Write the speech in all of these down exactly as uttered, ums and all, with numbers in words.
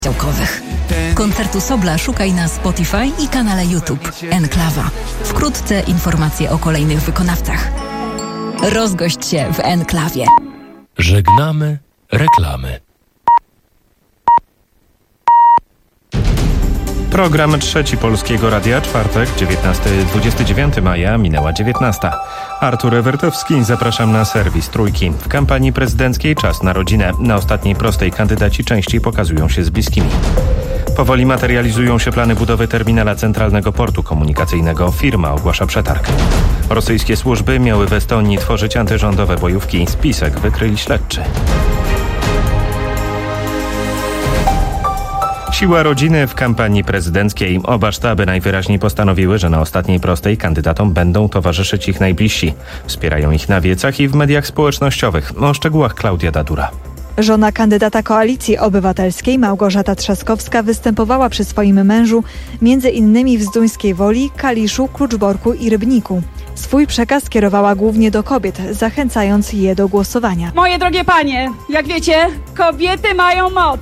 działkowych. Koncertu Sobla szukaj na Spotify i kanale YouTube Enklawa. Wkrótce informacje o kolejnych wykonawcach. Rozgość się w Enklawie. Żegnamy reklamy. Program trzeci Polskiego Radia, czwartek, dwudziestego dziewiątego maja, minęła dziewiętnasta. Artur Ewertowski, zapraszam na serwis Trójki. W kampanii prezydenckiej czas na rodzinę. Na ostatniej prostej kandydaci częściej pokazują się z bliskimi. Powoli materializują się plany budowy terminala Centralnego Portu Komunikacyjnego. Firma ogłasza przetarg. Rosyjskie służby miały w Estonii tworzyć antyrządowe bojówki. Spisek wykryli śledczy. Siła rodziny w kampanii prezydenckiej. Oba sztaby najwyraźniej postanowiły, że na ostatniej prostej kandydatom będą towarzyszyć ich najbliżsi. Wspierają ich na wiecach i w mediach społecznościowych. O szczegółach Klaudia Dadura. Żona kandydata Koalicji Obywatelskiej Małgorzata Trzaskowska występowała przy swoim mężu między innymi w Zduńskiej Woli, Kaliszu, Kluczborku i Rybniku. Swój przekaz kierowała głównie do kobiet, zachęcając je do głosowania. Moje drogie panie, jak wiecie, kobiety mają moc.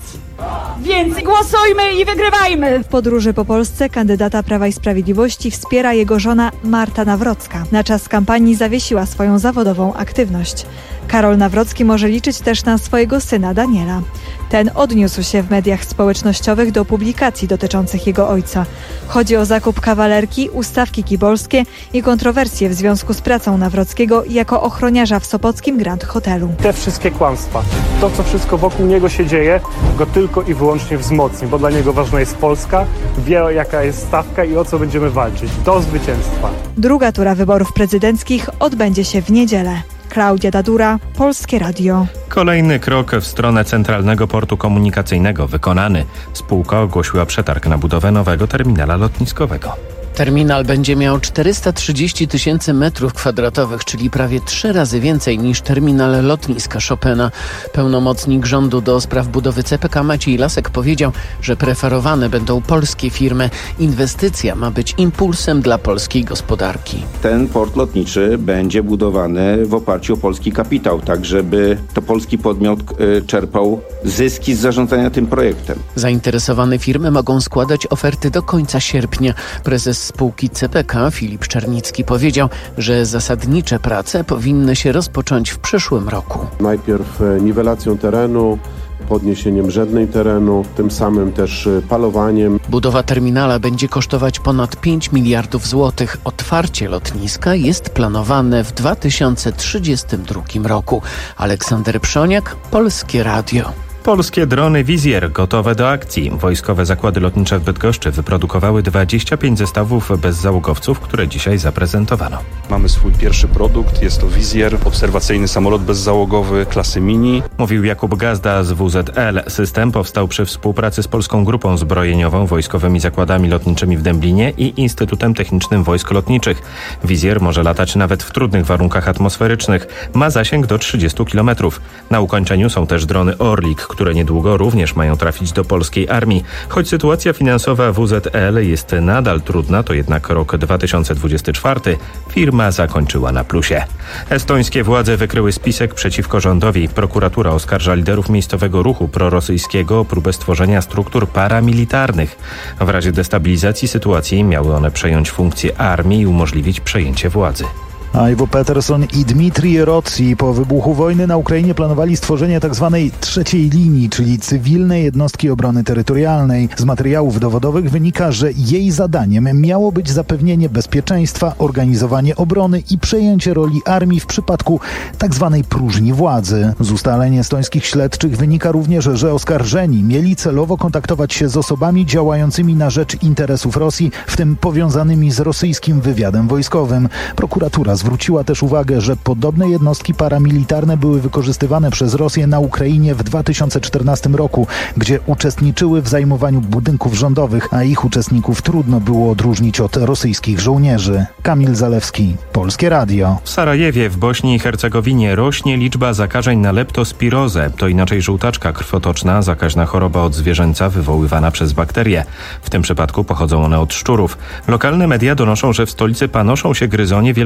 Więc głosujmy i wygrywajmy! W podróży po Polsce kandydata Prawa i Sprawiedliwości wspiera jego żona Marta Nawrocka. Na czas kampanii zawiesiła swoją zawodową aktywność. Karol Nawrocki może liczyć też na swojego syna Daniela. Ten odniósł się w mediach społecznościowych do publikacji dotyczących jego ojca. Chodzi o zakup kawalerki, ustawki kibolskie i kontrowersje w związku z pracą Nawrockiego jako ochroniarza w sopockim Grand Hotelu. Te wszystkie kłamstwa, to co wszystko wokół niego się dzieje, go tylko i wyłącznie wzmocni, bo dla niego ważna jest Polska, wie jaka jest stawka i o co będziemy walczyć. Do zwycięstwa. Druga tura wyborów prezydenckich odbędzie się w niedzielę. Klaudia Dadura, Polskie Radio. Kolejny krok w stronę Centralnego Portu Komunikacyjnego wykonany. Spółka ogłosiła przetarg na budowę nowego terminala lotniskowego. Terminal będzie miał czterysta trzydzieści tysięcy metrów kwadratowych, czyli prawie trzy razy więcej niż terminal lotniska Chopina. Pełnomocnik rządu do spraw budowy C P K Maciej Lasek powiedział, że preferowane będą polskie firmy. Inwestycja ma być impulsem dla polskiej gospodarki. Ten port lotniczy będzie budowany w oparciu o polski kapitał, tak żeby to polski podmiot czerpał zyski z zarządzania tym projektem. Zainteresowane firmy mogą składać oferty do końca sierpnia. Prezes spółki C P K Filip Czernicki powiedział, że zasadnicze prace powinny się rozpocząć w przyszłym roku. Najpierw niwelacją terenu, podniesieniem rzednej terenu, tym samym też palowaniem. Budowa terminala będzie kosztować ponad pięć miliardów złotych. Otwarcie lotniska jest planowane w dwa tysiące trzydziestym drugim roku. Aleksander Przoniak, Polskie Radio. Polskie drony Wizjer gotowe do akcji. Wojskowe zakłady lotnicze w Bydgoszczy wyprodukowały dwadzieścia pięć zestawów bezzałogowców, które dzisiaj zaprezentowano. Mamy swój pierwszy produkt, jest to Wizjer, obserwacyjny samolot bezzałogowy klasy mini. Mówił Jakub Gazda z W Z L. System powstał przy współpracy z Polską Grupą Zbrojeniową, Wojskowymi Zakładami Lotniczymi w Dęblinie i Instytutem Technicznym Wojsk Lotniczych. Wizjer może latać nawet w trudnych warunkach atmosferycznych. Ma zasięg do trzydziestu kilometrów. Na ukończeniu są też drony Orlik, które niedługo również mają trafić do polskiej armii. Choć sytuacja finansowa W Z L jest nadal trudna, to jednak rok dwa tysiące dwudziesty czwarty firma zakończyła na plusie. Estońskie władze wykryły spisek przeciwko rządowi. Prokuratura oskarża liderów miejscowego ruchu prorosyjskiego o próbę stworzenia struktur paramilitarnych. W razie destabilizacji sytuacji miały one przejąć funkcję armii i umożliwić przejęcie władzy. Ivo Peterson i Dmitrij Rossi po wybuchu wojny na Ukrainie planowali stworzenie tzw. trzeciej linii, czyli cywilnej jednostki obrony terytorialnej. Z materiałów dowodowych wynika, że jej zadaniem miało być zapewnienie bezpieczeństwa, organizowanie obrony i przejęcie roli armii w przypadku tzw. próżni władzy. Z ustaleń estońskich śledczych wynika również, że oskarżeni mieli celowo kontaktować się z osobami działającymi na rzecz interesów Rosji, w tym powiązanymi z rosyjskim wywiadem wojskowym. Prokuratura zwróciła też uwagę, że podobne jednostki paramilitarne były wykorzystywane przez Rosję na Ukrainie w dwa tysiące czternastym roku, gdzie uczestniczyły w zajmowaniu budynków rządowych, a ich uczestników trudno było odróżnić od rosyjskich żołnierzy. Kamil Zalewski, Polskie Radio. W Sarajewie w Bośni i Hercegowinie rośnie liczba zakażeń na leptospirozę. To inaczej żółtaczka krwotoczna, zakaźna choroba od zwierzęca wywoływana przez bakterie. W tym przypadku pochodzą one od szczurów. Lokalne media donoszą, że w stolicy panoszą się gryzonie wielkości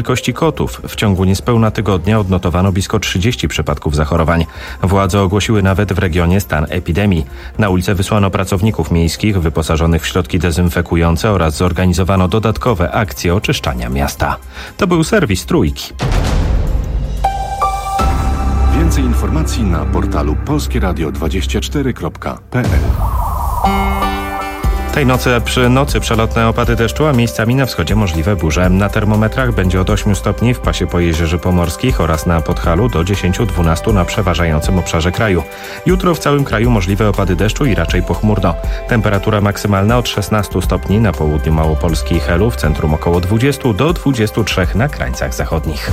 kotów. W ciągu niespełna tygodnia odnotowano blisko trzydzieści przypadków zachorowań. Władze ogłosiły nawet w regionie stan epidemii. Na ulicę wysłano pracowników miejskich wyposażonych w środki dezynfekujące oraz zorganizowano dodatkowe akcje oczyszczania miasta. To był serwis Trójki. Więcej informacji na portalu polskie radio dwadzieścia cztery kropka p l. Tej nocy przy nocy przelotne opady deszczu, a miejscami na wschodzie możliwe burze. Na termometrach będzie od ośmiu stopni w pasie pojezierzy pomorskich oraz na Podhalu do dziesięciu do dwunastu na przeważającym obszarze kraju. Jutro w całym kraju możliwe opady deszczu i raczej pochmurno. Temperatura maksymalna od szesnastu stopni na południu Małopolski i Helu, w centrum około dwudziestu do dwudziestu trzech na krańcach zachodnich.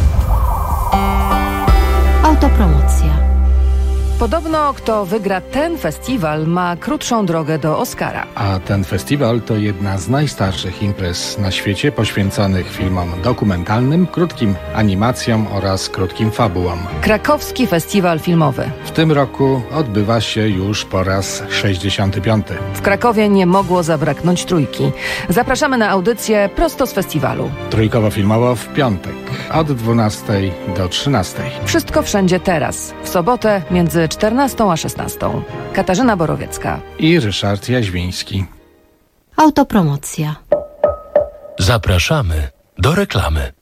Autopromocja. Podobno kto wygra ten festiwal, ma krótszą drogę do Oscara. A ten festiwal to jedna z najstarszych imprez na świecie poświęconych filmom dokumentalnym, krótkim animacjom oraz krótkim fabułom. Krakowski Festiwal Filmowy. W tym roku odbywa się już po raz sześćdziesiąty piąty. W Krakowie nie mogło zabraknąć Trójki. Zapraszamy na audycję prosto z festiwalu. Trójkowo-filmowo w piątek od dwunastej do trzynastej. Wszystko wszędzie teraz. W sobotę między czternastą a szesnastą. Katarzyna Borowiecka i Ryszard Jaźwiński. Autopromocja. Zapraszamy do reklamy.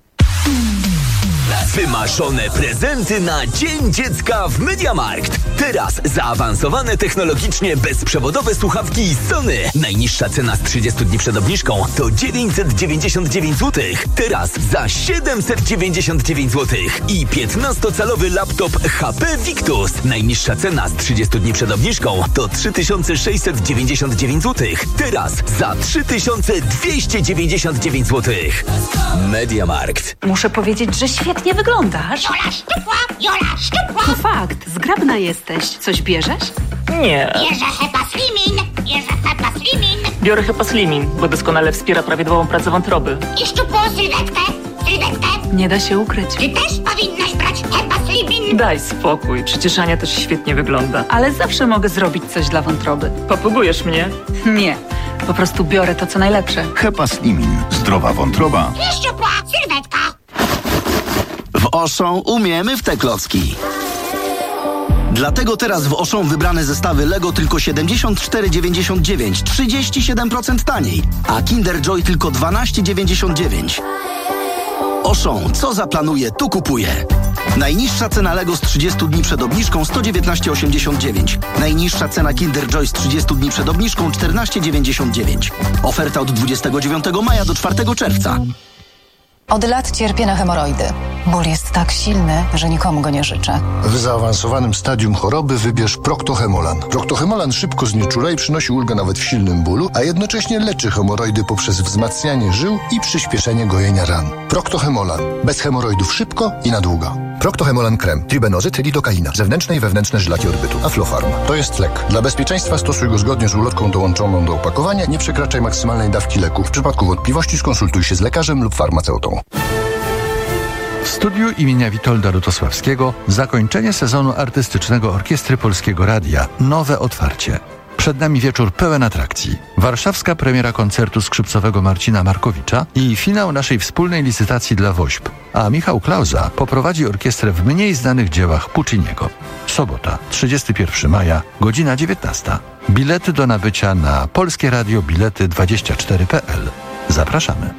Wymarzone prezenty na Dzień Dziecka w MediaMarkt. Teraz zaawansowane technologicznie bezprzewodowe słuchawki Sony. Najniższa cena z trzydziestu dni przed obniżką to dziewięćset dziewięćdziesiąt dziewięć złotych. Teraz za siedemset dziewięćdziesiąt dziewięć złotych. I piętnastocalowy laptop H P Victus. Najniższa cena z trzydziestu dni przed obniżką to trzy tysiące sześćset dziewięćdziesiąt dziewięć złotych. Teraz za trzy tysiące dwieście dziewięćdziesiąt dziewięć złotych. MediaMarkt. Muszę powiedzieć, że świetnie wyglądasz. Jola szczupła, Jola szczupła. To fakt, zgrabna jesteś. Coś bierzesz? Nie. Bierze Hepa Slimin, bierze Hepa Slimin. Biorę Hepa Slimin, bo doskonale wspiera prawidłową pracę wątroby. I szczupłą sylwetkę, sylwetkę. Nie da się ukryć. Ty też powinnaś brać Hepa Slimin. Daj spokój, przecież Ania też świetnie wygląda. Ale zawsze mogę zrobić coś dla wątroby. Popługujesz mnie? Nie, po prostu biorę to, co najlepsze. Hepa Slimin. Zdrowa wątroba. I szczupła sylwetka. W Auchan umiemy w te klocki. Dlatego teraz w Auchan wybrane zestawy Lego tylko siedemdziesiąt cztery dziewięćdziesiąt dziewięć, trzydzieści siedem procent taniej, a Kinder Joy tylko dwanaście dziewięćdziesiąt dziewięć. Auchan, co zaplanuje, tu kupuje. Najniższa cena Lego z trzydziestu dni przed obniżką sto dziewiętnaście osiemdziesiąt dziewięć. Najniższa cena Kinder Joy z trzydziestu dni przed obniżką czternaście dziewięćdziesiąt dziewięć. Oferta od dwudziestego dziewiątego maja do czwartego czerwca. Od lat cierpię na hemoroidy. Ból jest tak silny, że nikomu go nie życzę. W zaawansowanym stadium choroby wybierz Proctohemolan. Proctohemolan szybko znieczula i przynosi ulgę nawet w silnym bólu, a jednocześnie leczy hemoroidy poprzez wzmacnianie żył i przyspieszenie gojenia ran. Proctohemolan. Bez hemoroidów szybko i na długo. Proctohemolan krem. Tribenozyt, lidokaina. Zewnętrzne i wewnętrzne żylaki orbytu. Aflofarm. To jest lek. Dla bezpieczeństwa stosuj go zgodnie z ulotką dołączoną do opakowania. Nie przekraczaj maksymalnej dawki leku. W przypadku wątpliwości skonsultuj się z lekarzem lub farmaceutą. W studiu imienia Witolda Lutosławskiego zakończenie sezonu artystycznego Orkiestry Polskiego Radia. Nowe otwarcie. Przed nami wieczór pełen atrakcji. Warszawska premiera koncertu skrzypcowego Marcina Markowicza i finał naszej wspólnej licytacji dla WOŚP. A Michał Klauza poprowadzi orkiestrę w mniej znanych dziełach Pucciniego. Sobota, trzydziestego pierwszego maja, godzina dziewiętnasta. Bilety do nabycia na Polskie Radio Bilety dwadzieścia cztery kropka p l. Zapraszamy.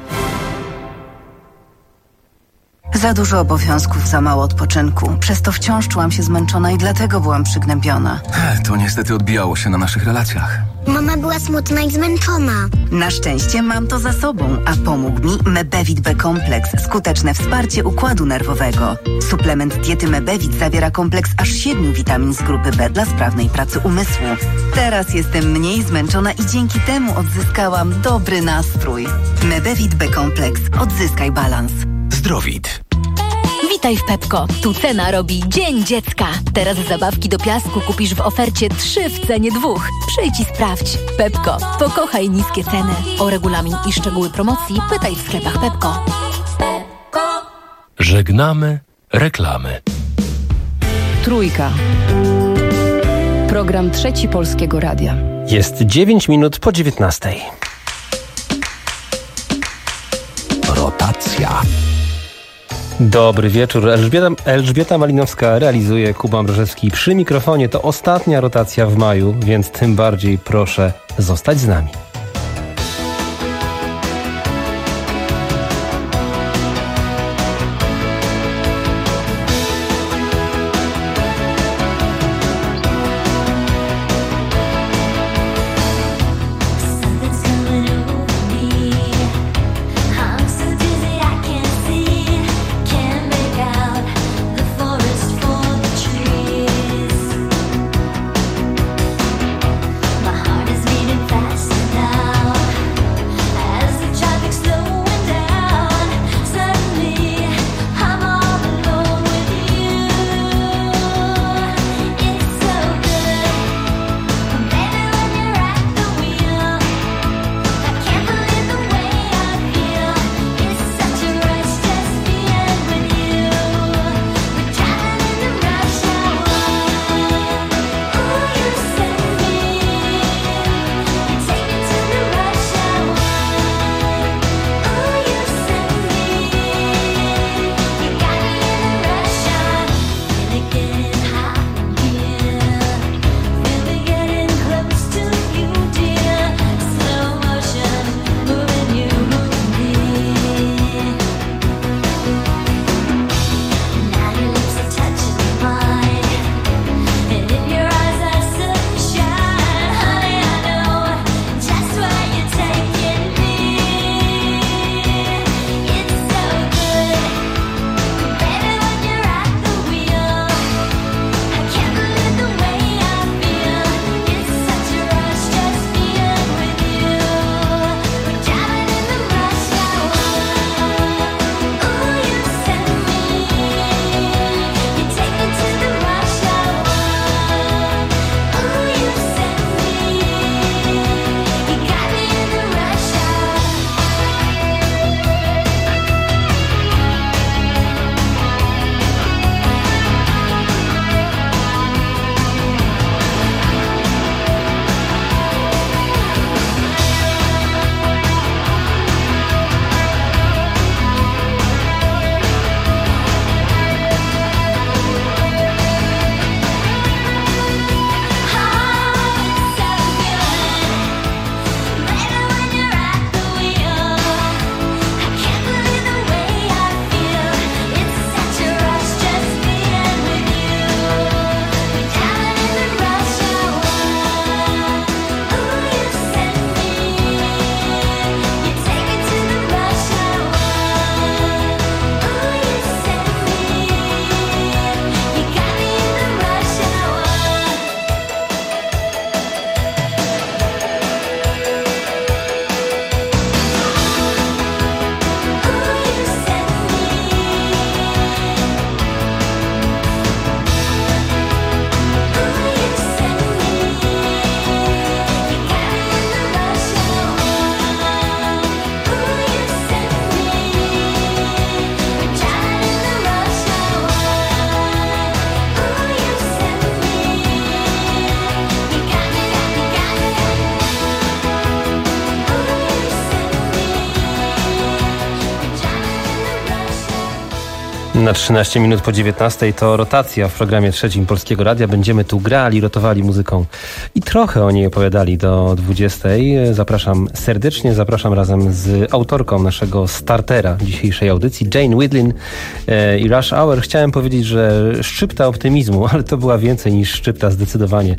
Za dużo obowiązków, za mało odpoczynku. Przez to wciąż czułam się zmęczona i dlatego byłam przygnębiona. To niestety odbijało się na naszych relacjach. Mama była smutna i zmęczona. Na szczęście mam to za sobą, a pomógł mi Mebevit B-kompleks. Skuteczne wsparcie układu nerwowego. Suplement diety Mebevit zawiera kompleks aż siedmiu witamin z grupy B dla sprawnej pracy umysłu. Teraz jestem mniej zmęczona i dzięki temu odzyskałam dobry nastrój. Mebevit B-kompleks. Odzyskaj balans. Zdrowit. Witaj w Pepko. Tu cena robi Dzień Dziecka. Teraz zabawki do piasku kupisz w ofercie trzy w cenie dwóch. Przyjdź i sprawdź. Pepko. Pokochaj niskie ceny. O regulamin i szczegóły promocji pytaj w sklepach Pepko. Pepko. Żegnamy reklamy. Trójka. Program Trzeci Polskiego Radia. Jest dziewięć minut po dziewiętnastej. Rotacja. Dobry wieczór. Elżbieta, Elżbieta Malinowska realizuje, Kuba Mrożewski przy mikrofonie. To ostatnia rotacja w maju, więc tym bardziej proszę zostać z nami. Na trzynaście minut po dziewiętnastej to rotacja w programie trzecim Polskiego Radia. Będziemy tu grali, rotowali muzyką i trochę o niej opowiadali do dwudziestej. Zapraszam serdecznie, zapraszam razem z autorką naszego startera dzisiejszej audycji, Jane Wiedlin e, i Rush Hour. Chciałem powiedzieć, że szczypta optymizmu, ale to była więcej niż szczypta zdecydowanie.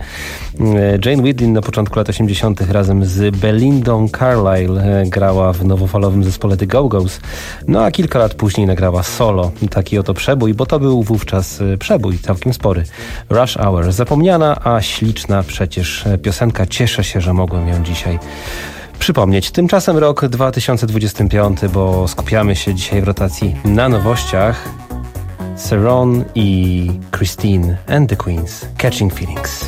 E, Jane Wiedlin na początku lat osiemdziesiątych razem z Belindą Carlisle e, grała w nowofalowym zespole The Go-Go's. No a kilka lat później nagrała solo. Taki oto przebój, bo to był wówczas przebój całkiem spory. Rush Hour. Zapomniana, a śliczna przecież piosenka. Cieszę się, że mogłem ją dzisiaj przypomnieć. Tymczasem rok dwa tysiące dwudziesty piąty, bo skupiamy się dzisiaj w rotacji na nowościach. Cerrone i Christine and the Queens. Catching Feelings.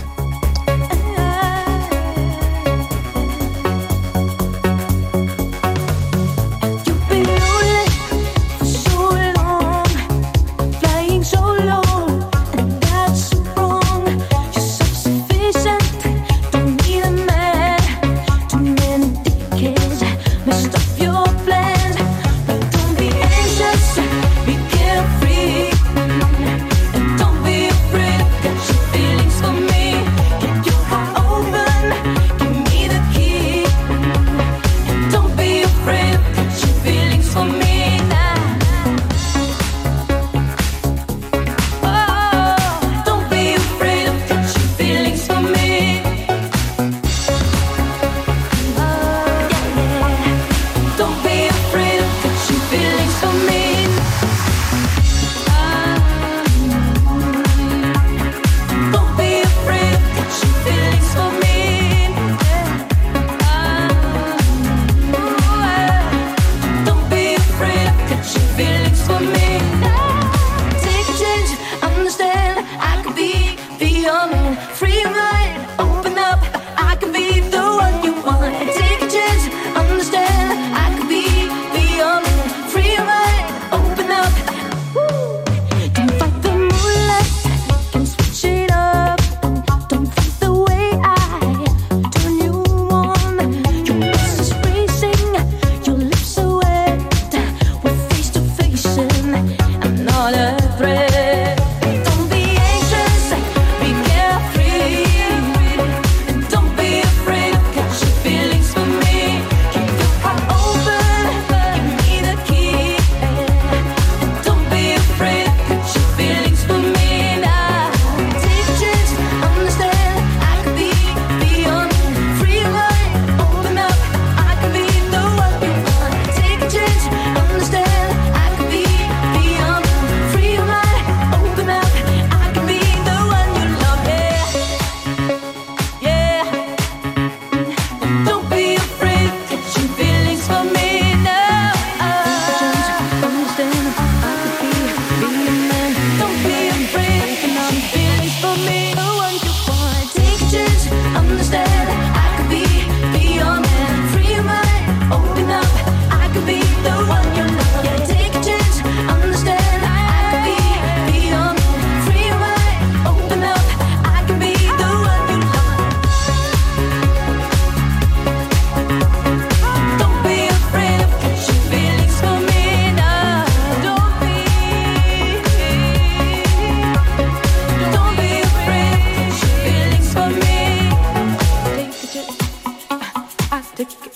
Careful.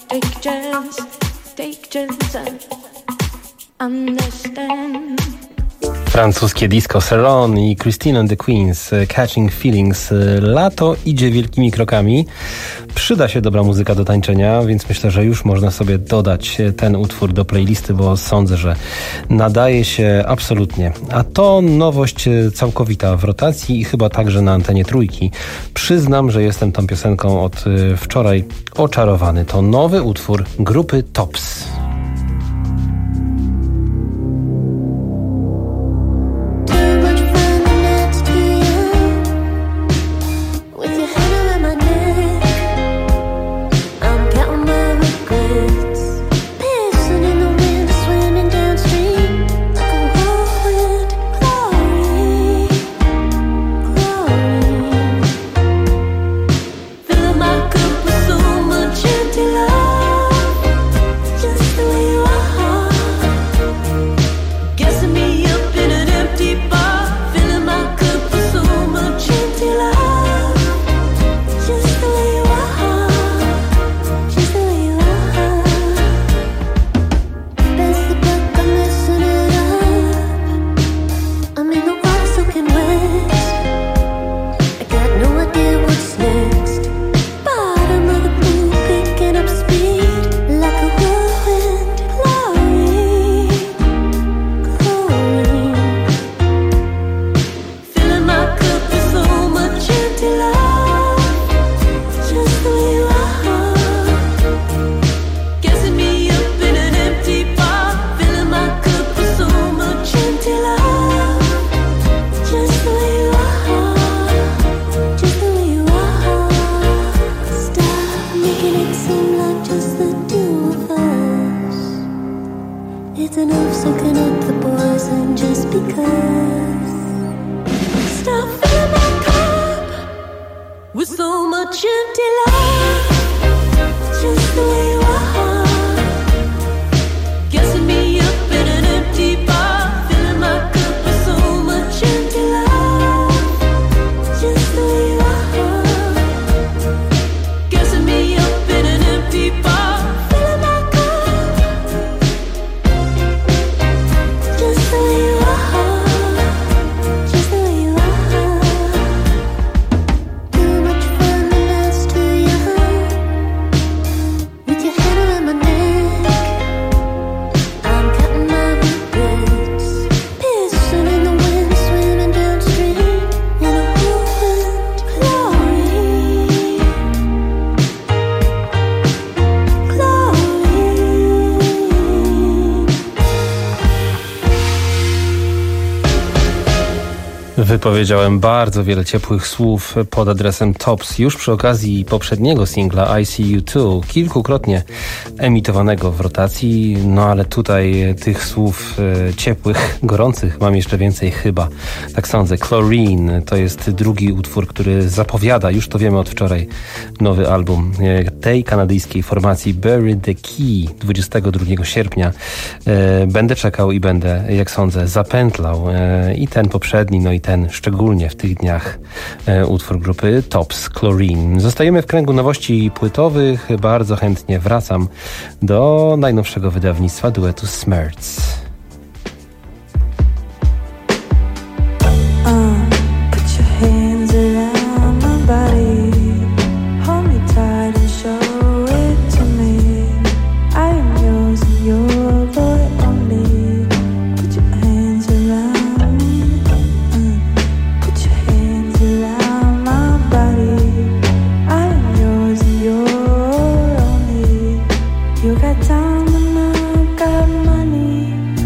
take a chance, take a chance and understand. Francuskie disco Ceron i Christine and the Queens, Catching Feelings. Lato idzie wielkimi krokami. Przyda się dobra muzyka do tańczenia, więc myślę, że już można sobie dodać ten utwór do playlisty, bo sądzę, że nadaje się absolutnie. A to nowość całkowita w rotacji i chyba także na antenie Trójki. Przyznam, że jestem tą piosenką od wczoraj oczarowany. To nowy utwór grupy Tops. Wypowiedziałem bardzo wiele ciepłych słów pod adresem Tops już przy okazji poprzedniego singla I See You Too, kilkukrotnie emitowanego w rotacji, no ale tutaj tych słów e, ciepłych, gorących mam jeszcze więcej chyba. Tak sądzę. Chlorine to jest drugi utwór, który zapowiada, już to wiemy od wczoraj, nowy album e, tej kanadyjskiej formacji Bury the Key dwudziestego drugiego sierpnia. E, będę czekał i będę, jak sądzę, zapętlał e, i ten poprzedni, no i ten szczególnie w tych dniach e, utwór grupy Tops, Chlorine. Zostajemy w kręgu nowości płytowych. Bardzo chętnie wracam do najnowszego wydawnictwa duetu Smerts. You got time and I got money.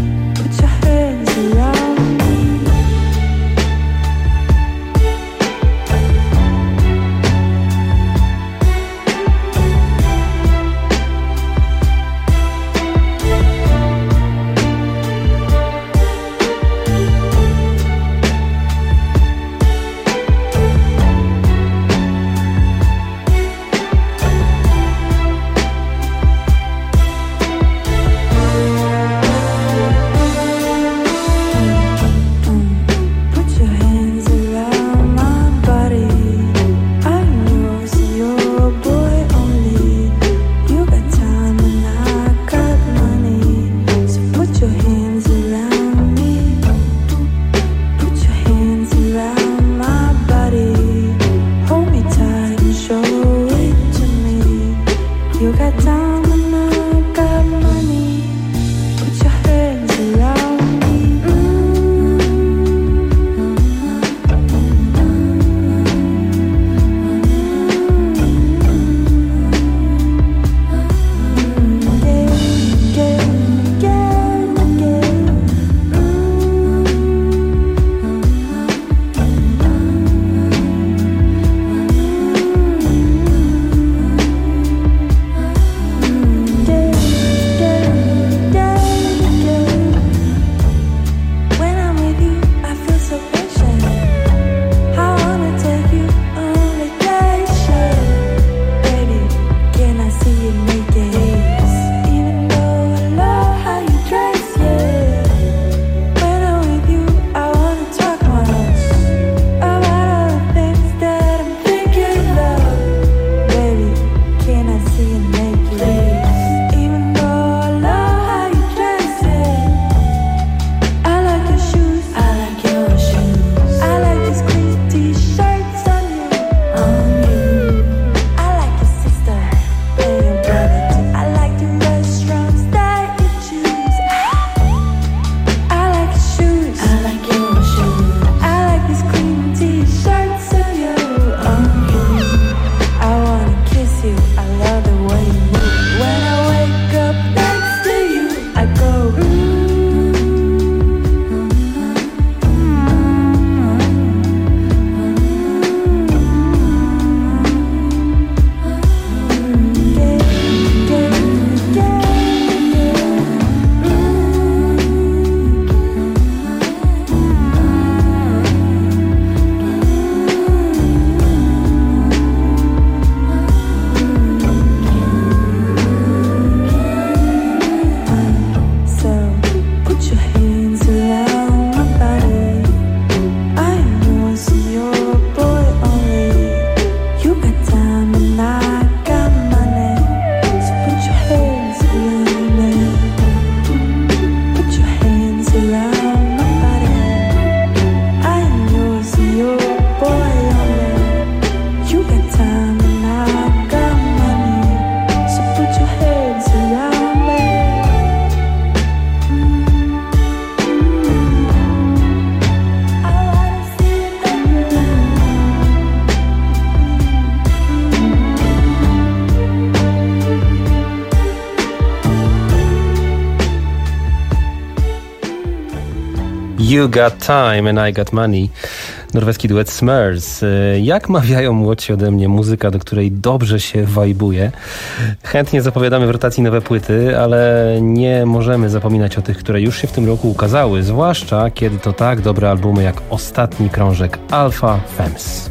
You Got Time and I Got Money. Norweski duet Smurs. Jak mawiają młodsi ode mnie, muzyka, do której dobrze się wajbuje. Chętnie zapowiadamy w rotacji nowe płyty, ale nie możemy zapominać o tych, które już się w tym roku ukazały, zwłaszcza kiedy to tak dobre albumy jak ostatni krążek Alpha Femmes.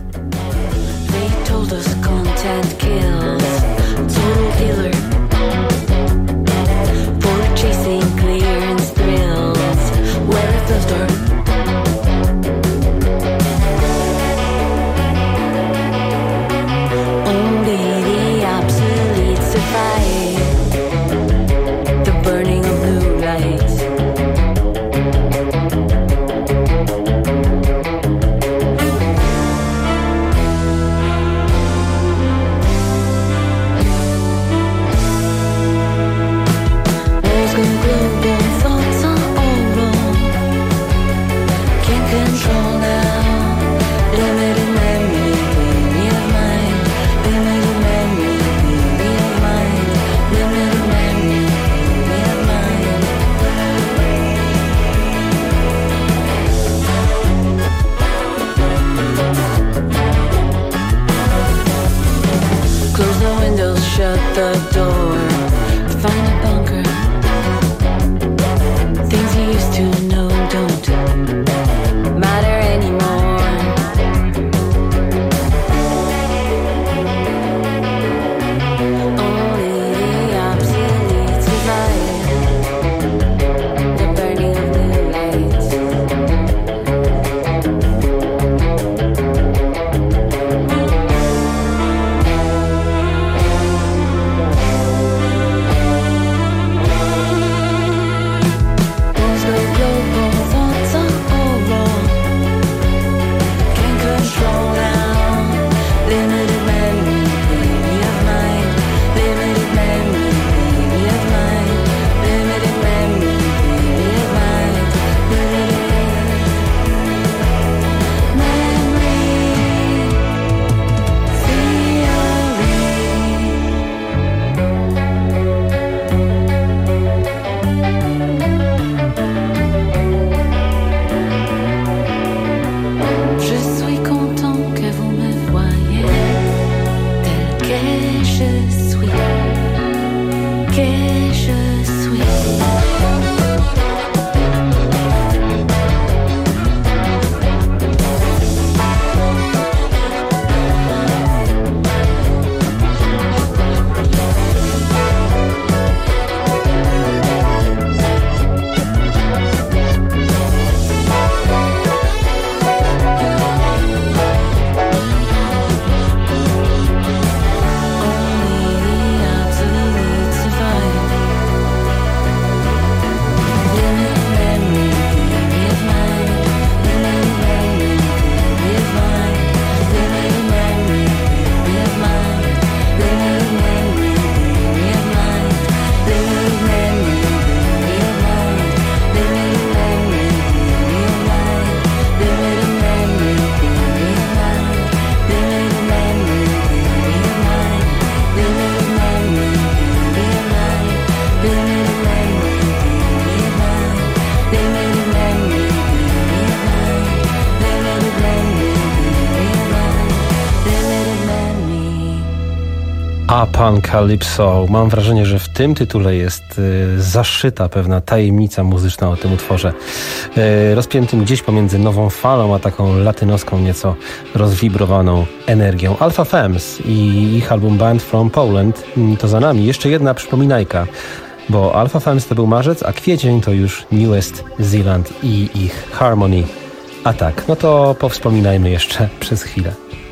Upon Calypso. Mam wrażenie, że w tym tytule jest y, zaszyta pewna tajemnica muzyczna o tym utworze. Y, rozpiętym gdzieś pomiędzy nową falą, a taką latynoską, nieco rozwibrowaną energią. Alpha Femmes i ich album Band from Poland to za nami. Jeszcze jedna przypominajka, bo Alpha Femmes to był marzec, a kwiecień to już New West Zealand i ich Harmony Attack. No to powspominajmy jeszcze przez chwilę.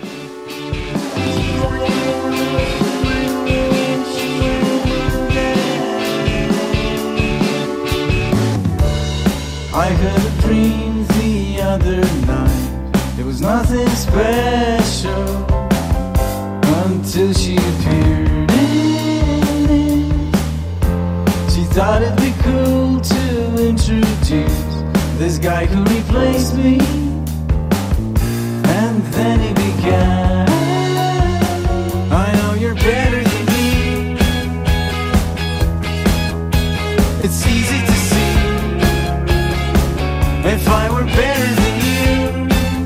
I had a dream the other night. It was nothing special until she appeared in it. She thought it'd be cool to introduce this guy who replaced me. And then he began, I know you're better than me. It's easy to see if I were better than you,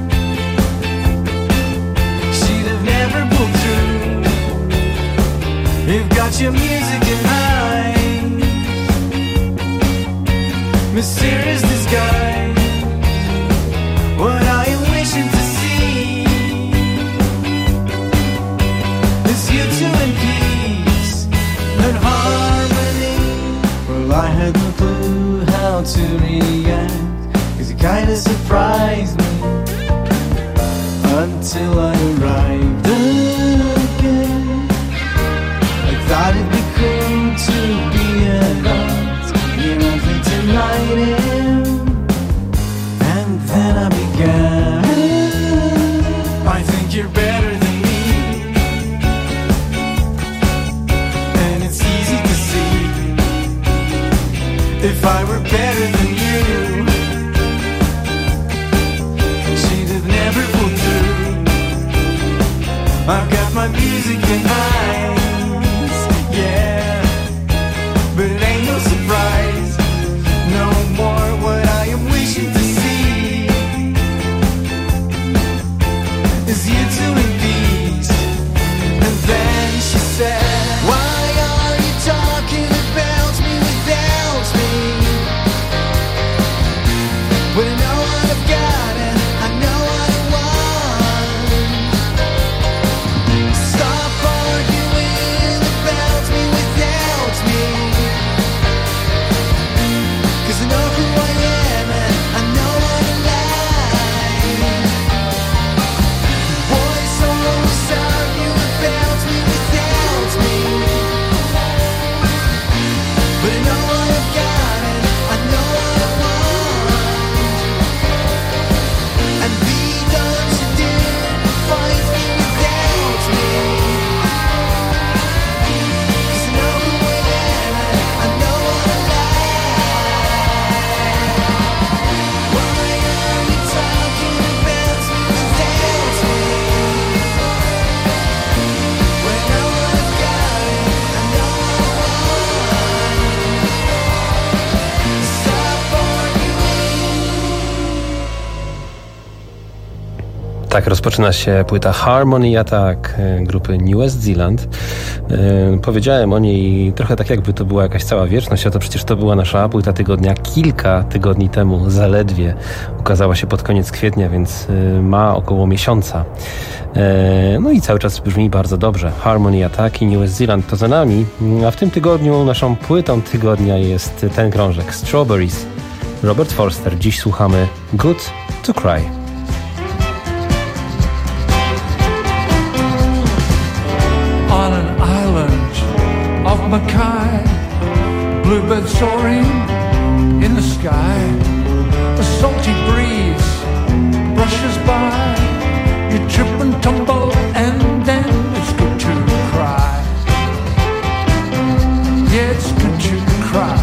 she'd have never pulled through. You've got your music and eyes, mysterious disguise. What I am wishing to see is you two in peace and harmony. Well, I had no clue how to react, it kinda surprised me until I arrived again. I thought it'd be cool to be at odds, you know, tonight in. And then I began, I think you're better than me, and it's easy to see if I were better than you, I've got my music in eyes, yeah, but it ain't no surprise, no more what I am wishing to see is you two in peace. And then she said, why are you talking about me without me? When I know what I've got and I know what I want. Tak rozpoczyna się płyta Harmony Attack grupy New West Zealand. Yy, powiedziałem o niej trochę tak, jakby to była jakaś cała wieczność, a to przecież to była nasza płyta tygodnia. Kilka tygodni temu zaledwie ukazała się pod koniec kwietnia, więc yy, ma około miesiąca. Yy, no i cały czas brzmi bardzo dobrze. Harmony Attack i New West Zealand to za nami, a w tym tygodniu naszą płytą tygodnia jest ten krążek Strawberries. Robert Forster. Dziś słuchamy Good to Cry. On an island of Mackay, bluebirds soaring in the sky. A salty breeze brushes by. You trip and tumble and then it's good to cry. Yeah, it's good to cry.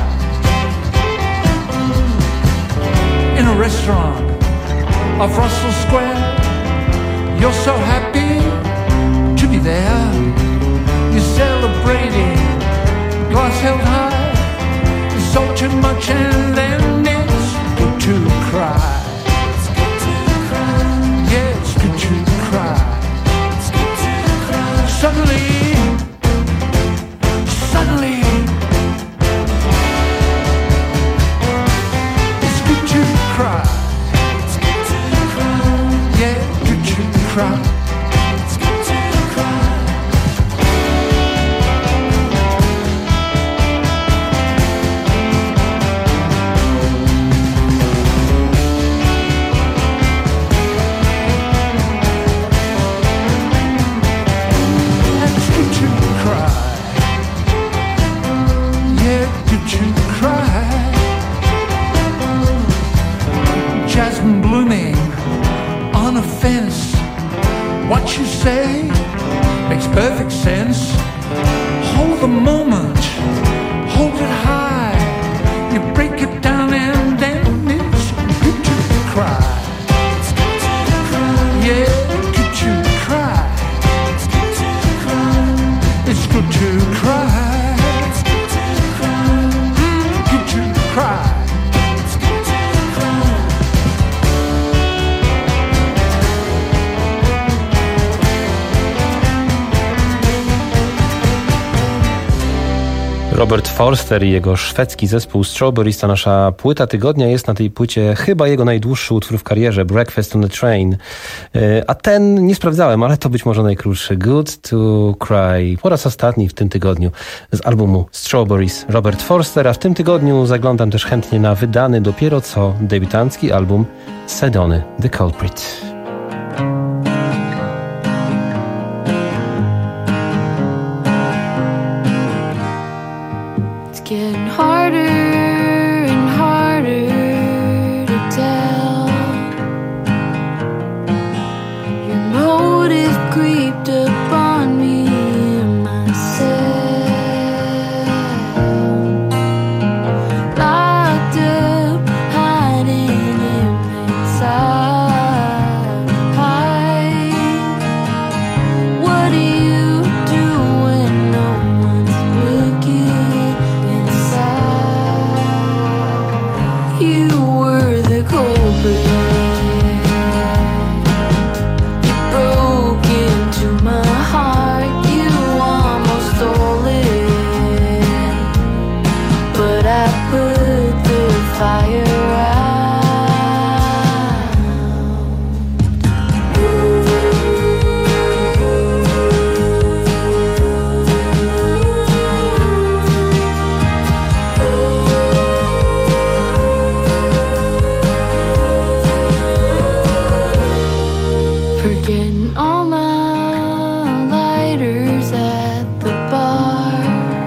In a restaurant of Russell Square, you're so happy to be there. You're celebrating, glass held high. It's all too much and then it's good to cry. It's good to cry. Yeah, it's good to cry. It's good to cry. Suddenly the moment, hold it high. You break it down and then it's good to cry. Yeah, good to cry. It's good to cry. It's good to cry. Mm, good to cry. Robert Forster i jego szwedzki zespół Strawberries to nasza płyta tygodnia. Jest na tej płycie chyba jego najdłuższy utwór w karierze, Breakfast on the Train. A ten nie sprawdzałem, ale to być może najkrótszy, Good to Cry. Po raz ostatni w tym tygodniu z albumu Strawberries Robert Forster, a w tym tygodniu zaglądam też chętnie na wydany dopiero co debiutancki album Sedony, The Culprit. Getting harder and harder to tell. Your motive creeped upon me in my cell. Locked up, hiding in plain sight. What do you do when no one's looking? You were the culprit. You broke into my heart. You almost stole it, but I put the fire out. Forgetting all my lighters at the bar.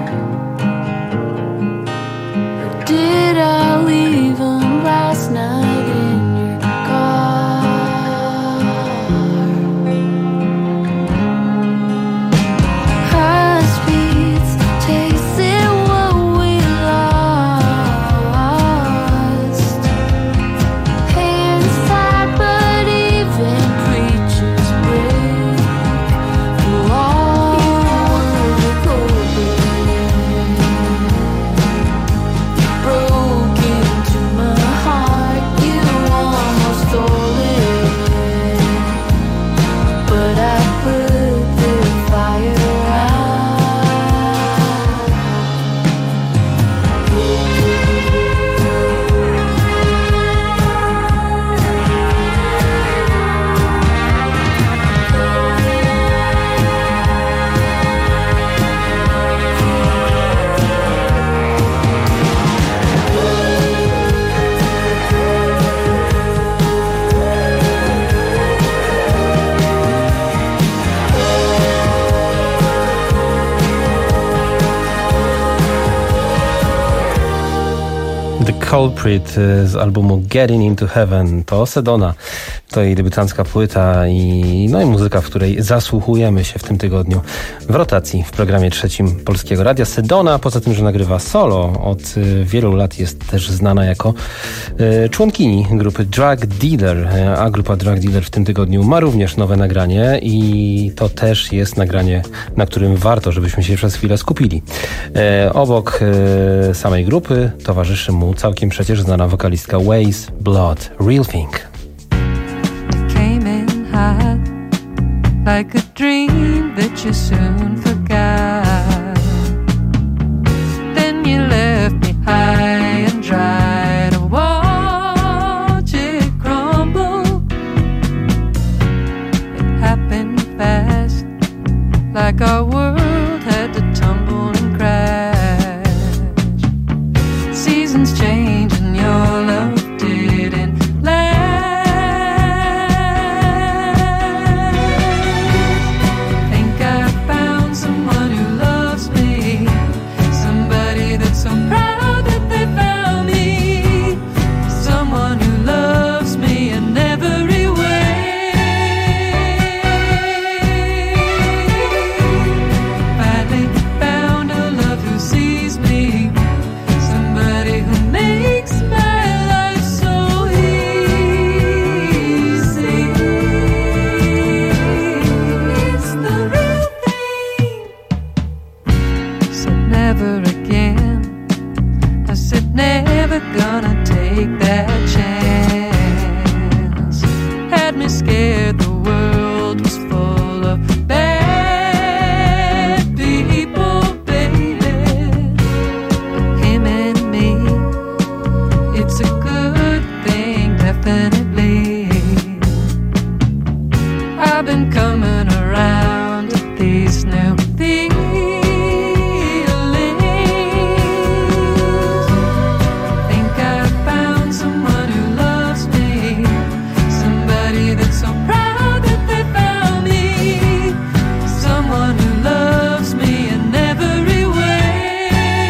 Or did I leave them last night in your car? High speeds chasing what we lost. Hands tied, but even preachers break the law. You broke into my heart. You almost stole it, but I put the fire The Culprit z albumu Getting Into Heaven. To Sedona, to jej debiutancka płyta i, no i muzyka, w której zasłuchujemy się w tym tygodniu w rotacji w programie trzecim Polskiego Radia. Sedona, poza tym, że nagrywa solo, od wielu lat jest też znana jako e, członkini grupy Drug Dealer, a grupa Drug Dealer w tym tygodniu ma również nowe nagranie i to też jest nagranie, na którym warto, żebyśmy się przez chwilę skupili. E, obok e, samej grupy towarzyszy mu całkiem przecież znana wokalistka Waze Blood, Real Thing. Came in hot, like a dream that you soon forgot. Then you left me high and dry to watch it crumble. It happened fast, like our world had to tumble and crash. Seasons change and your love didn't last. Think I found someone who loves never again. I said never gonna take that chance. Had me scared, the world was full of bad people, baby. Him and me, it's a good thing, definitely. I've been coming around to these new feelings. Think I found someone who loves me, somebody that's so proud that they found me, someone who loves me in every way.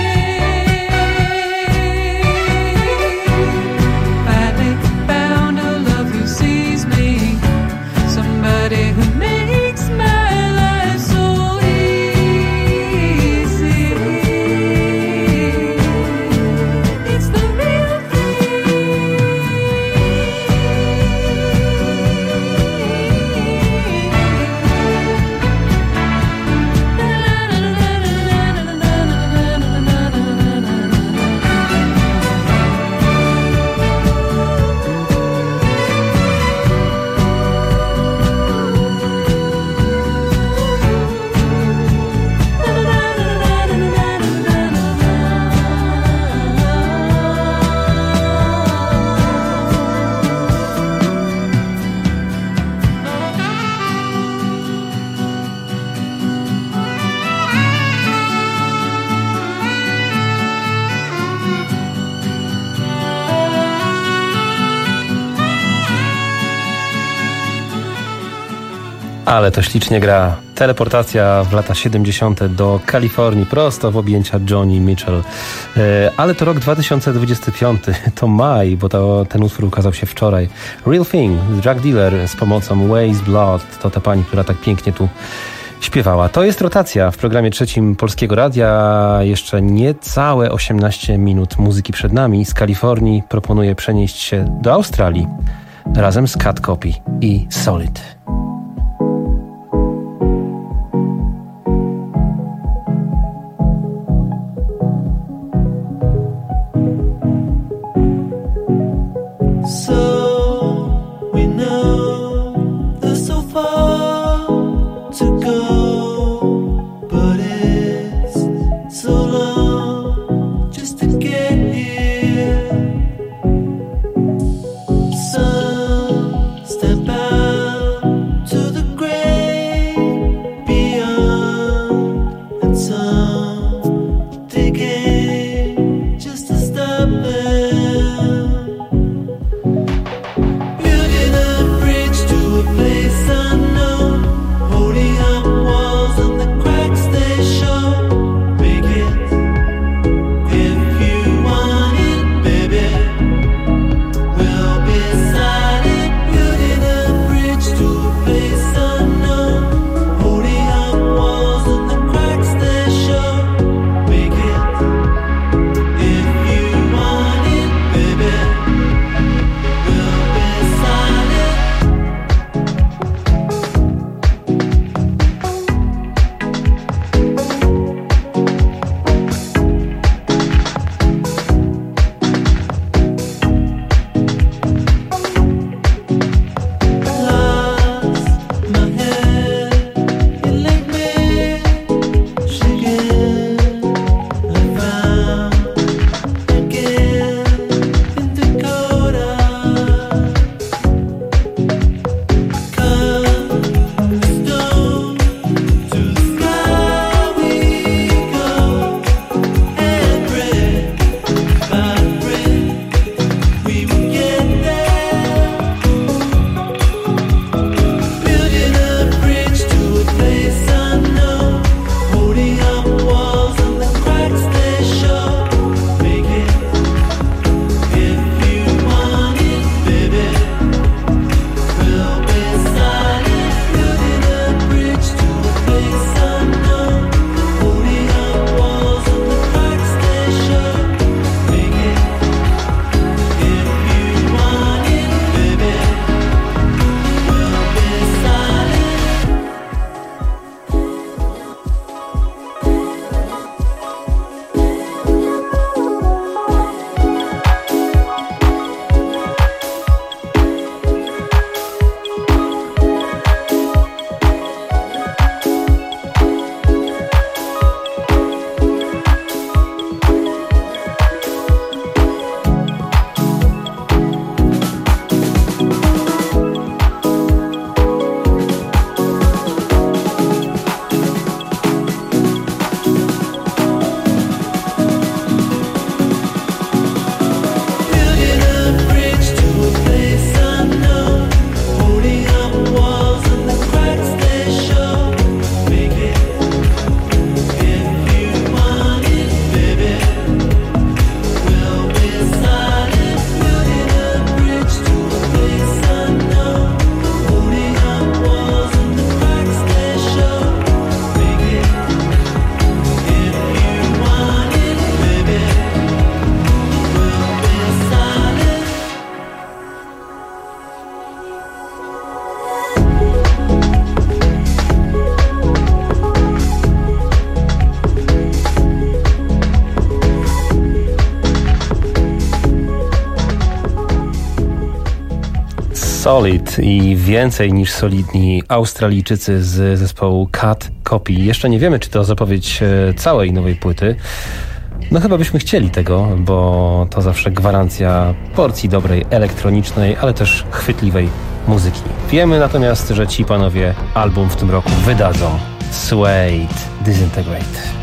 Finally found a love who sees me, somebody who makes my life so easy. It's the real Ale to ślicznie gra. Teleportacja w lata siedemdziesiąte do Kalifornii, prosto w objęcia Joni Mitchell. E, ale to rok dwa tysiące dwudziesty piąty, to maj, bo to, ten utwór ukazał się wczoraj. Real Thing, Drug Dealer z pomocą Waste Blood, to ta pani, która tak pięknie tu śpiewała. To jest rotacja w programie trzecim Polskiego Radia. Jeszcze niecałe osiemnaście minut muzyki przed nami. Z Kalifornii proponuję przenieść się do Australii razem z Cat Copy i Solid. So we know there's so far to go, but it's so long just to get here. Some step out to the great beyond, and some dig in just to stop them. Solid i więcej niż solidni Australijczycy z zespołu Cut Copy. Jeszcze nie wiemy, czy to zapowiedź całej nowej płyty. No chyba byśmy chcieli tego, bo to zawsze gwarancja porcji dobrej elektronicznej, ale też chwytliwej muzyki. Wiemy natomiast, że ci panowie album w tym roku wydadzą. Suede, Disintegrate.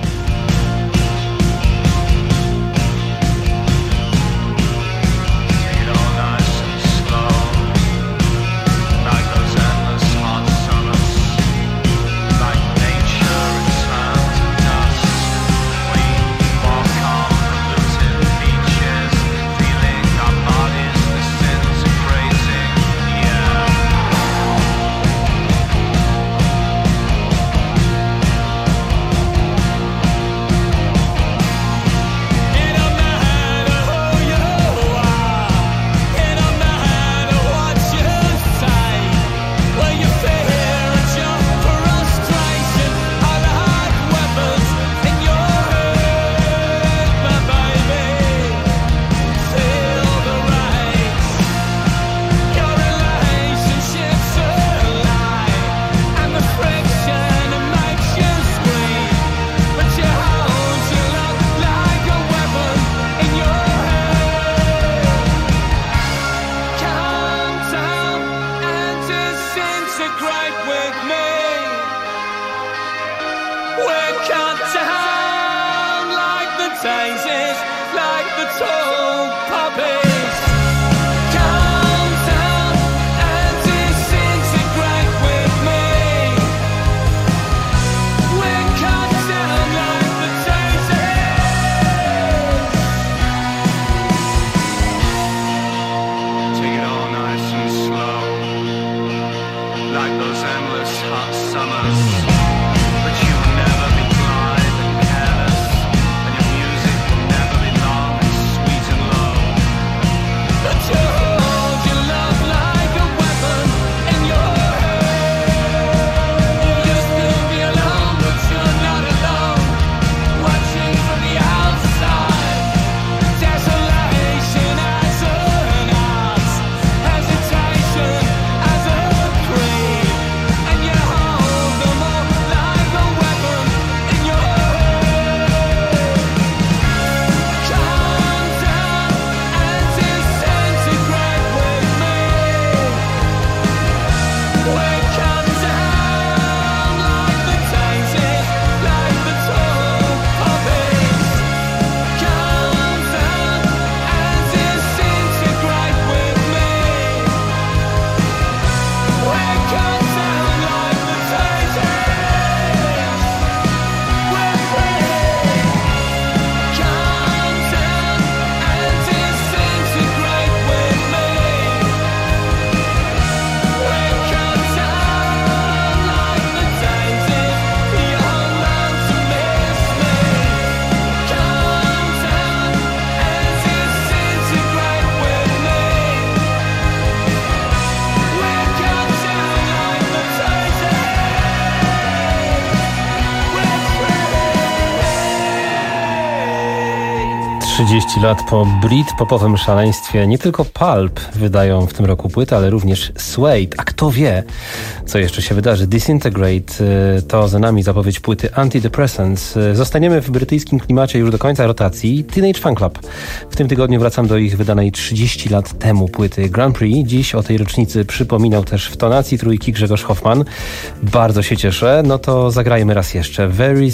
trzydzieści lat po brit-popowym szaleństwie nie tylko Pulp wydają w tym roku płytę, ale również Suede. A kto wie, co jeszcze się wydarzy. Disintegrate to za nami zapowiedź płyty Antidepressants. Zostaniemy w brytyjskim klimacie już do końca rotacji. Teenage Fan Club. W tym tygodniu wracam do ich wydanej trzydzieści lat temu płyty Grand Prix. Dziś o tej rocznicy przypominał też w tonacji trójki Grzegorz Hoffman. Bardzo się cieszę. No to zagrajmy raz jeszcze.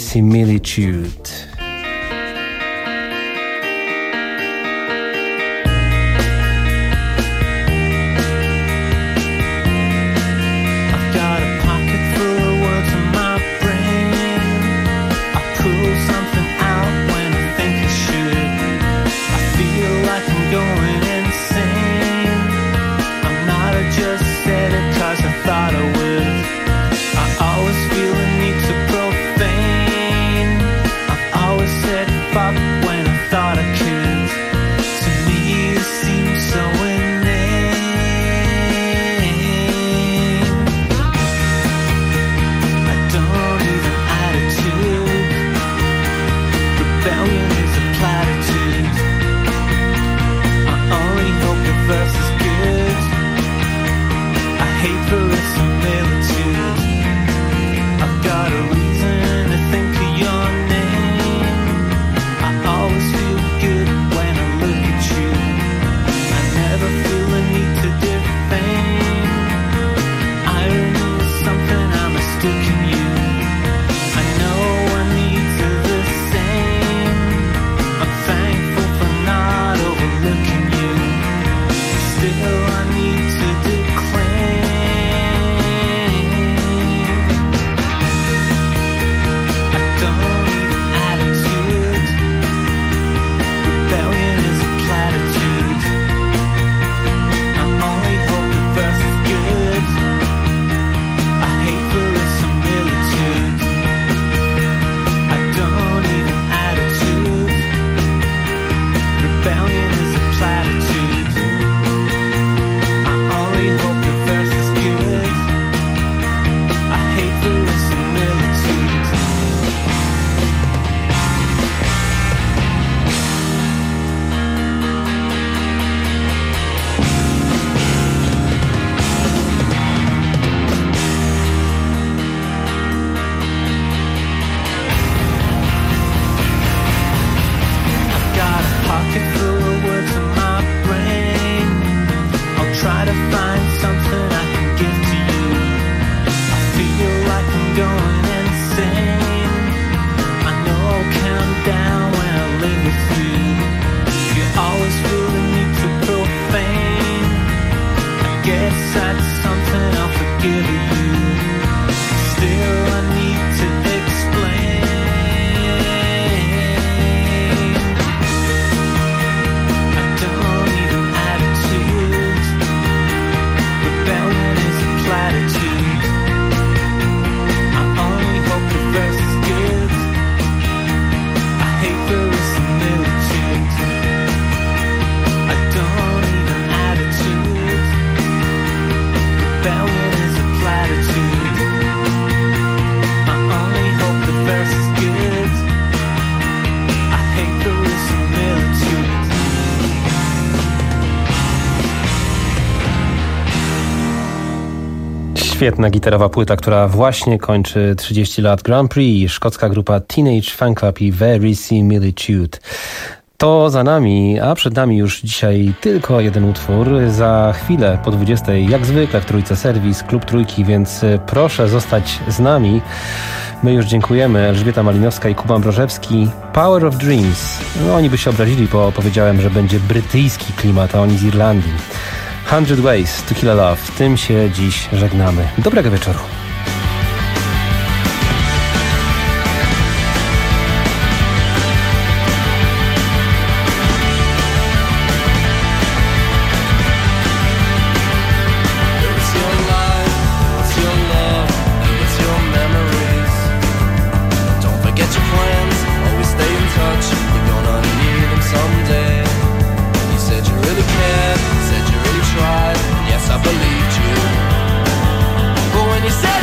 Verisimilitude. pocket full of words in my brain. I'll try to find something I can give to you. I feel like I'm going insane. I know I'll count down when I lay with you. You always feel the need to profane. I guess that's something I'll forgive you. Still I need to explain. I don't need an attitude. Rebellion is a platitude. I only hope the verse is good. I hate verisimilitude. I don't need an attitude. Rebellion is a platitude. I only hope the verse is good. I hate verisimilitude. Świetna gitarowa płyta, która właśnie kończy trzydzieści lat. Grand Prix, szkocka grupa Teenage Fan Club i Verisimilitude. To za nami, a przed nami już dzisiaj tylko jeden utwór. Za chwilę po dwudziestej, jak zwykle w Trójce Serwis, Klub Trójki, więc proszę zostać z nami. My już dziękujemy. Elżbieta Malinowska i Kuba Mrożewski. Power of Dreams. No, oni by się obrazili, bo powiedziałem, że będzie brytyjski klimat, a oni z Irlandii. Hundred Ways to Kill a Love. Tym się dziś żegnamy. Dobrego wieczoru. It's your life, it's your love, and it's your memories. Don't forget your plans, always stay in touch. You're gonna need them someday. You said you really cared, said you really tried. Yes, I believed you. But when you said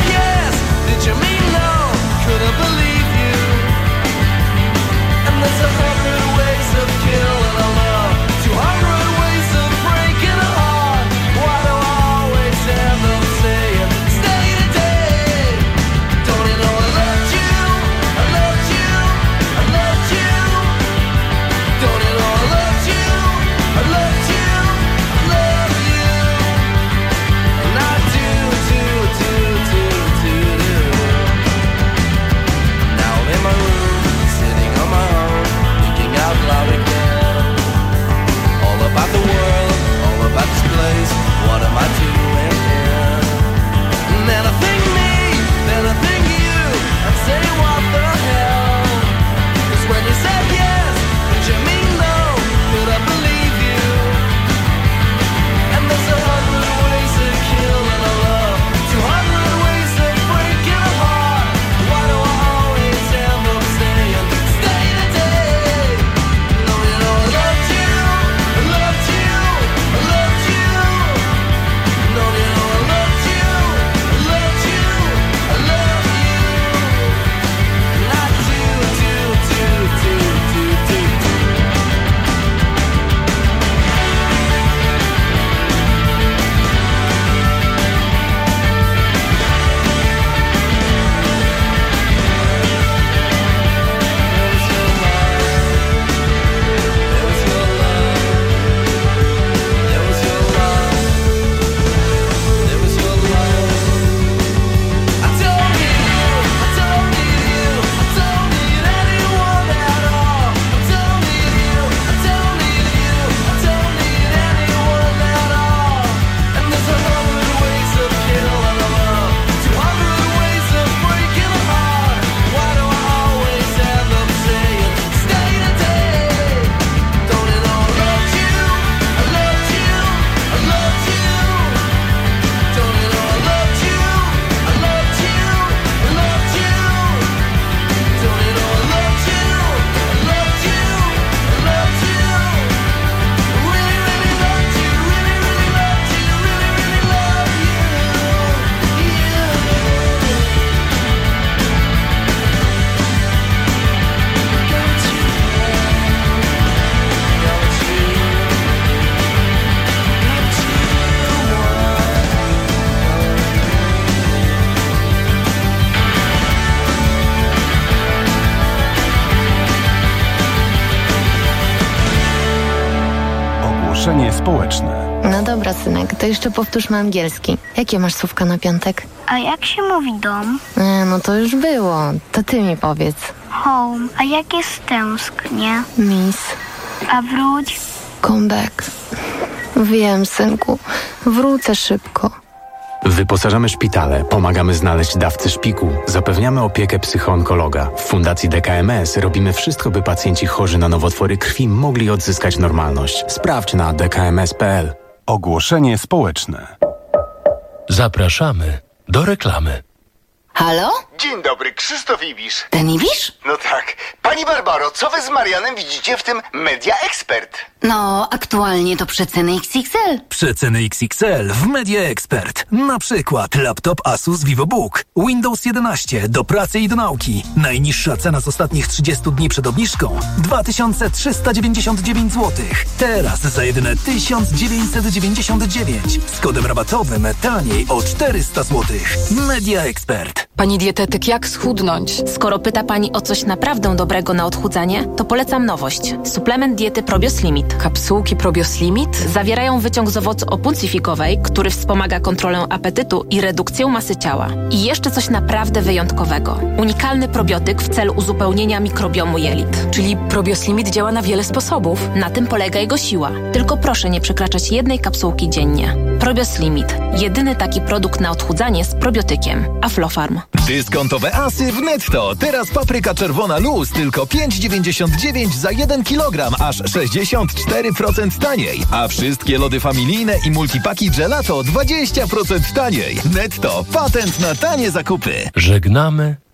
Ogłoszenie społeczne. No dobra, synek, to jeszcze powtórzmy angielski. Jakie masz słówka na piątek? A jak się mówi dom? E, no to już było. To ty mi powiedz. Home. A jak jest tęsknie? Miss. A wróć? Come back. Wiem, synku. Wrócę szybko. Wyposażamy szpitale, pomagamy znaleźć dawcę szpiku, zapewniamy opiekę psychoonkologa. W Fundacji D K M S robimy wszystko, by pacjenci chorzy na nowotwory krwi mogli odzyskać normalność. Sprawdź na d k m s kropka p l. Ogłoszenie społeczne. Zapraszamy do reklamy. Halo? Dzień dobry, Krzysztof Ibisz. Ten Ibisz? No tak. Pani Barbaro, co wy z Marianem widzicie w tym Media Expert? No, aktualnie to przeceny X X L. Przeceny X X L w Media Expert. Na przykład laptop Asus VivoBook, Windows jedenaście do pracy i do nauki. Najniższa cena z ostatnich trzydziestu dni przed obniżką dwa tysiące trzysta dziewięćdziesiąt dziewięć złotych. Teraz za jedyne tysiąc dziewięćset dziewięćdziesiąt dziewięć. Z kodem rabatowym taniej o czterysta złotych. Media Expert. Pani dietetyk, jak schudnąć? Skoro pyta Pani o coś naprawdę dobrego na odchudzanie, to polecam nowość. Suplement diety Probios Limit. Kapsułki Probios Limit? Zawierają wyciąg z owocu opuncyfikowej, który wspomaga kontrolę apetytu i redukcję masy ciała. I jeszcze coś naprawdę wyjątkowego. Unikalny probiotyk w celu uzupełnienia mikrobiomu jelit. Czyli Probios Limit działa na wiele sposobów. Na tym polega jego siła. Tylko proszę nie przekraczać jednej kapsułki dziennie. Probios Limit. Jedyny taki produkt na odchudzanie z probiotykiem. Aflofarm. Dyskontowe asy w Netto. Teraz papryka czerwona luz tylko pięć dziewięćdziesiąt dziewięć za jeden kilogram, aż sześćdziesiąt cztery procent taniej. A wszystkie lody familijne i multipaki gelato dwadzieścia procent taniej. Netto. Patent na tanie zakupy. Żegnamy